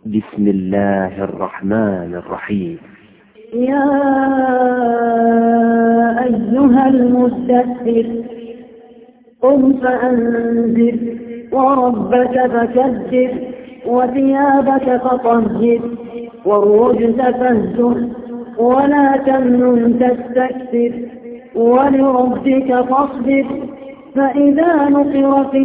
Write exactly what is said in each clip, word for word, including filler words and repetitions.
بسم الله الرحمن الرحيم. يا أيها المدثر قم فأنذر وربك فكبر وثيابك فطهر والرجز فاهجر ولا تمنن تستكثر ولربك فاصبر فإذا نقر في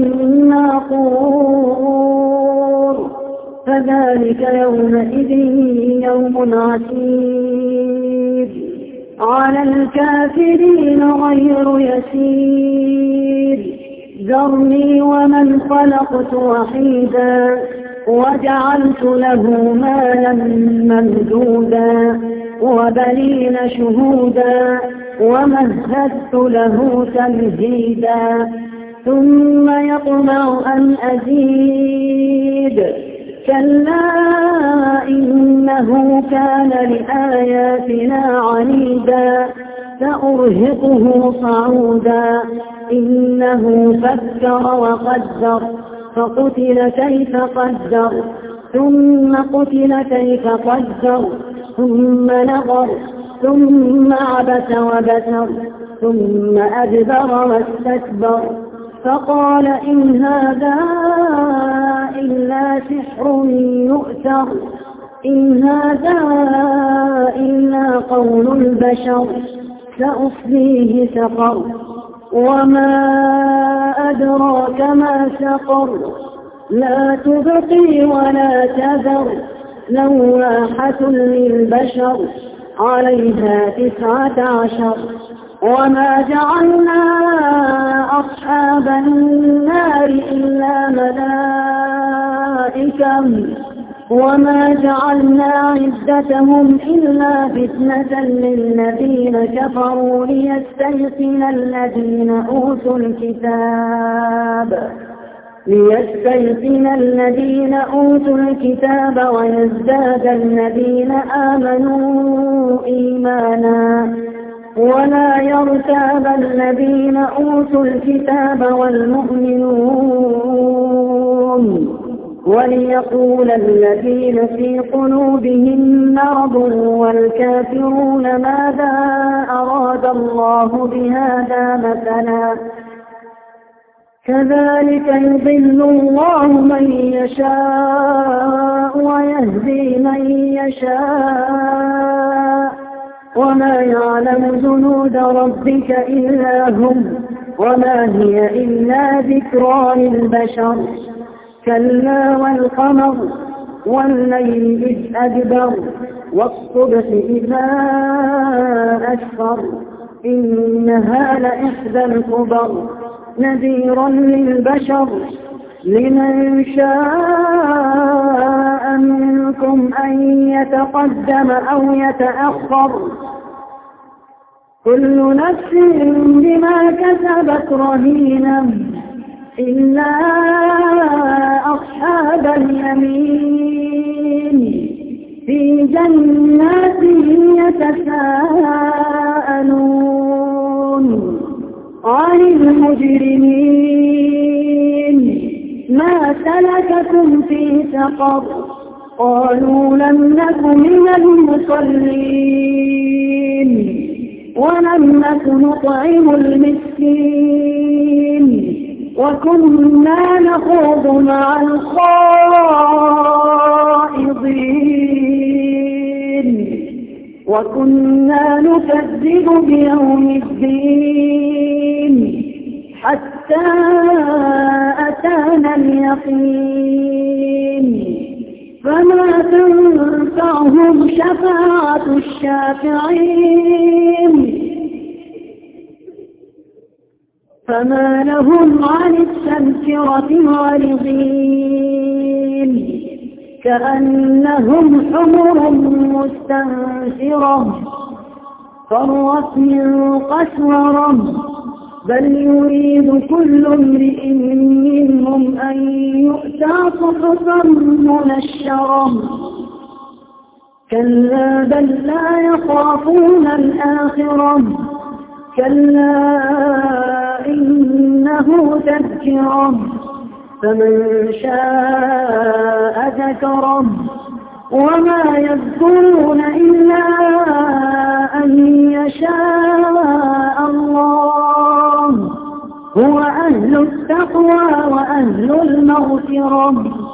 الناقور فذلك يومئذ يوم عسير على الكافرين غير يسير ذرني ومن خلقت وحيدا وجعلت له مالا ممدودا وبنين شهودا ومهدت له تمهيدا ثم يطمع أن أزيد كلا إنه كان لآياتنا عنيدا سأرهقه صعودا إنه فكر وقدر فقتل كيف قدر ثم قتل كيف قدر ثم نظر ثم عبس وبسر ثم أدبر واستكبر فقال إن هذا إلا سحر يؤثر إن هذا إلا قول البشر سأصليه سقر وما أدراك ما سقر لا تبقي ولا تذر لواحة للبشر عليها تسعة عشر وما جعلنا أصحاب النار إلا ملائكة وما جعلنا عدتهم إلا فتنة للذين كفروا ليستيقن الذين أوتوا الكتاب ليستيقن الذين أوتوا الكتاب ويزداد الذين آمنوا إيمانا ولا يرتاب الذين أوتوا الكتاب والمؤمنون وليقول الذين في قلوبهم مرض والكافرون ماذا أراد الله بهذا مثلا كذلك يضل الله من يشاء ويهدي من يشاء وما يعلم جنود ربك إلا هم وما هي إلا ذكرى للبشر كلا والقمر والليل إذ أدبر والصبح إذا أسفر إنها لإحدى الكبر نذيرا للبشر لمن شاء منكم أن يتقدم أو يتأخر كل نفس بما كسبت رهينة إلا أصحاب اليمين في جنات يتساءلون عن المجرمين ما سلككم في سقر قالوا لم نك من المصلين ولم نك نطعم المسكين وكنا نخوض مع الخائضين وكنا نكذب بيوم الدين حتى أتانا اليقين فما تنفعهم شفاعة الشافعين فما لهم عن التذكرة معرضين كأنهم حمر مستنفرة فرت من قسورة بل يريد كل امرئ منهم أن يؤتى صحفا منشرة كلا بل لا يخافون الآخرة كلا إنه تذكرة فمن شاء ذكره وما يذكرون إلا أن يشاء الله هو أهل التقوى وأهل المغفرة.